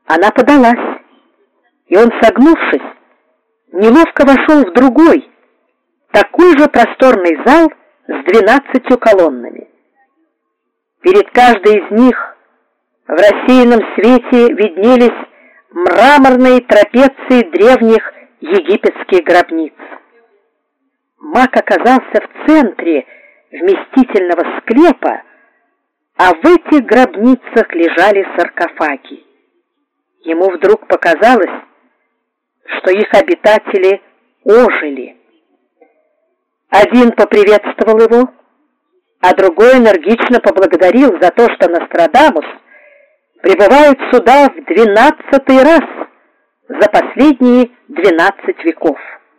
Она подалась, и он, согнувшись, неловко вошел в другой, такой же просторный зал с 12 колоннами. Перед каждой из них в рассеянном свете виднелись мраморные трапеции древних египетских гробниц. Маг оказался в центре вместительного склепа, а в этих гробницах лежали саркофаги. Ему вдруг показалось, что их обитатели ожили. Один поприветствовал его, а другой энергично поблагодарил за то, что Нострадамус прибывает сюда в 12-й раз за последние 12 веков.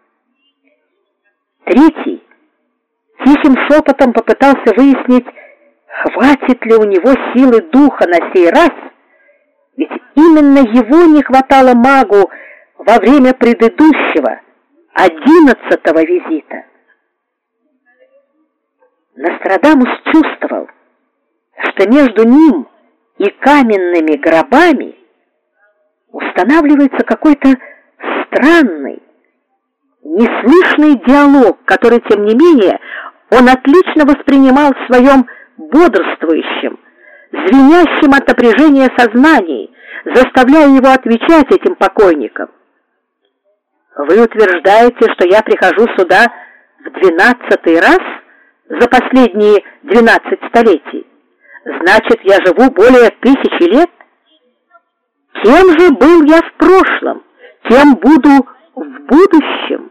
Третий тихим шепотом попытался выяснить, хватит ли у него силы духа на сей раз, ведь именно его не хватало магу во время предыдущего, 11-го визита. Нострадамус чувствовал, что между ним и каменными гробами устанавливается какой-то странный, неслышный диалог, который, тем не менее, он отлично воспринимал в своем бодрствующем, звенящем от напряжения сознании, заставляя его отвечать этим покойникам. Вы утверждаете, что я прихожу сюда в 12-й раз за последние 12 столетий? Значит, я живу более 1000 лет? Кем же был я в прошлом? Кем буду в будущем?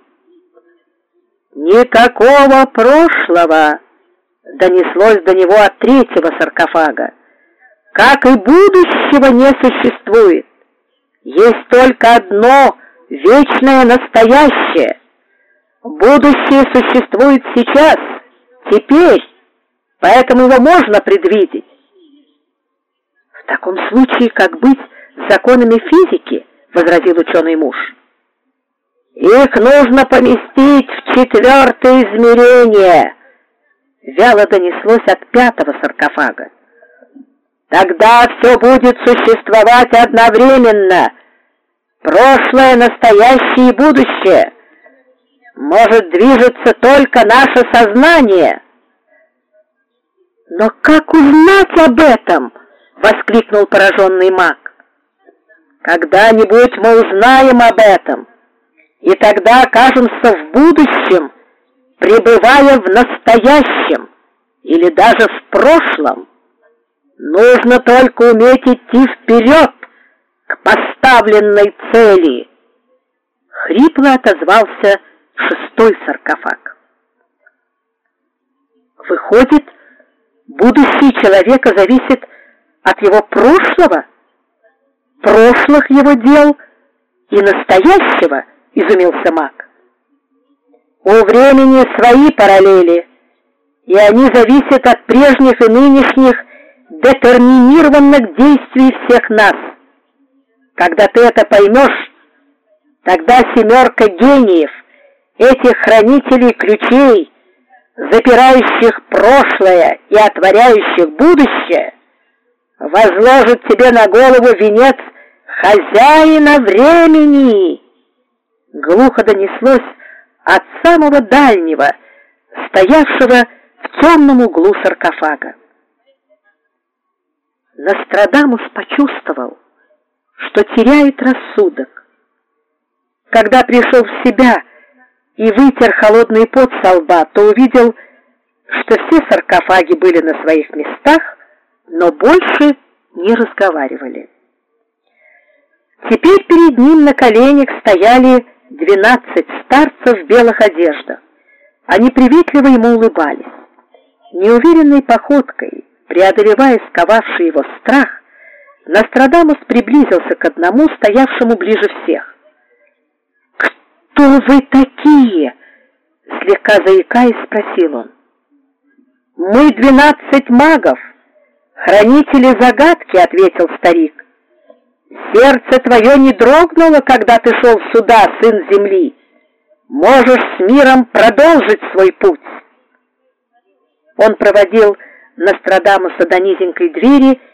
Никакого прошлого, донеслось до него от третьего саркофага. Как и будущего не существует. Есть только одно вечное настоящее. Будущее существует сейчас, теперь, поэтому его можно предвидеть. В таком случае, как быть с законами физики, возразил ученый муж. Их нужно поместить в 4-е измерение, вяло донеслось от 5-го саркофага. Тогда все будет существовать одновременно. Прошлое, настоящее и будущее. Может движется только наше сознание. Но как узнать об этом? Воскликнул пораженный маг. Когда-нибудь мы узнаем об этом, и тогда окажемся в будущем, пребывая в настоящем или даже в прошлом. Нужно только уметь идти вперед к поставленной цели. Хрипло отозвался 6-й саркофаг. Выходит, будущее человека зависит от его прошлого, прошлых его дел и настоящего, изумился маг. У времени свои параллели, и они зависят от прежних и нынешних детерминированных действий всех нас. Когда ты это поймешь, тогда 7 гениев, этих хранителей ключей, запирающих прошлое и отворяющих будущее, возложит тебе на голову венец хозяина времени. Глухо донеслось от самого дальнего, стоявшего в темном углу саркофага. Нострадамус почувствовал, что теряет рассудок. Когда пришел в себя и вытер холодный пот со лба, то увидел, что все саркофаги были на своих местах, но больше не разговаривали. Теперь перед ним на коленях стояли 12 старцев в белых одеждах. Они приветливо ему улыбались. Неуверенной походкой, преодолевая сковавший его страх, Нострадамус приблизился к одному, стоявшему ближе всех. «Кто вы такие?» — слегка заикаясь, спросил он. «Мы 12 магов, хранители загадки», — ответил старик. «Сердце твое не дрогнуло, когда ты шел сюда, сын земли. Можешь с миром продолжить свой путь». Он проводил Нострадамуса до низенькой двери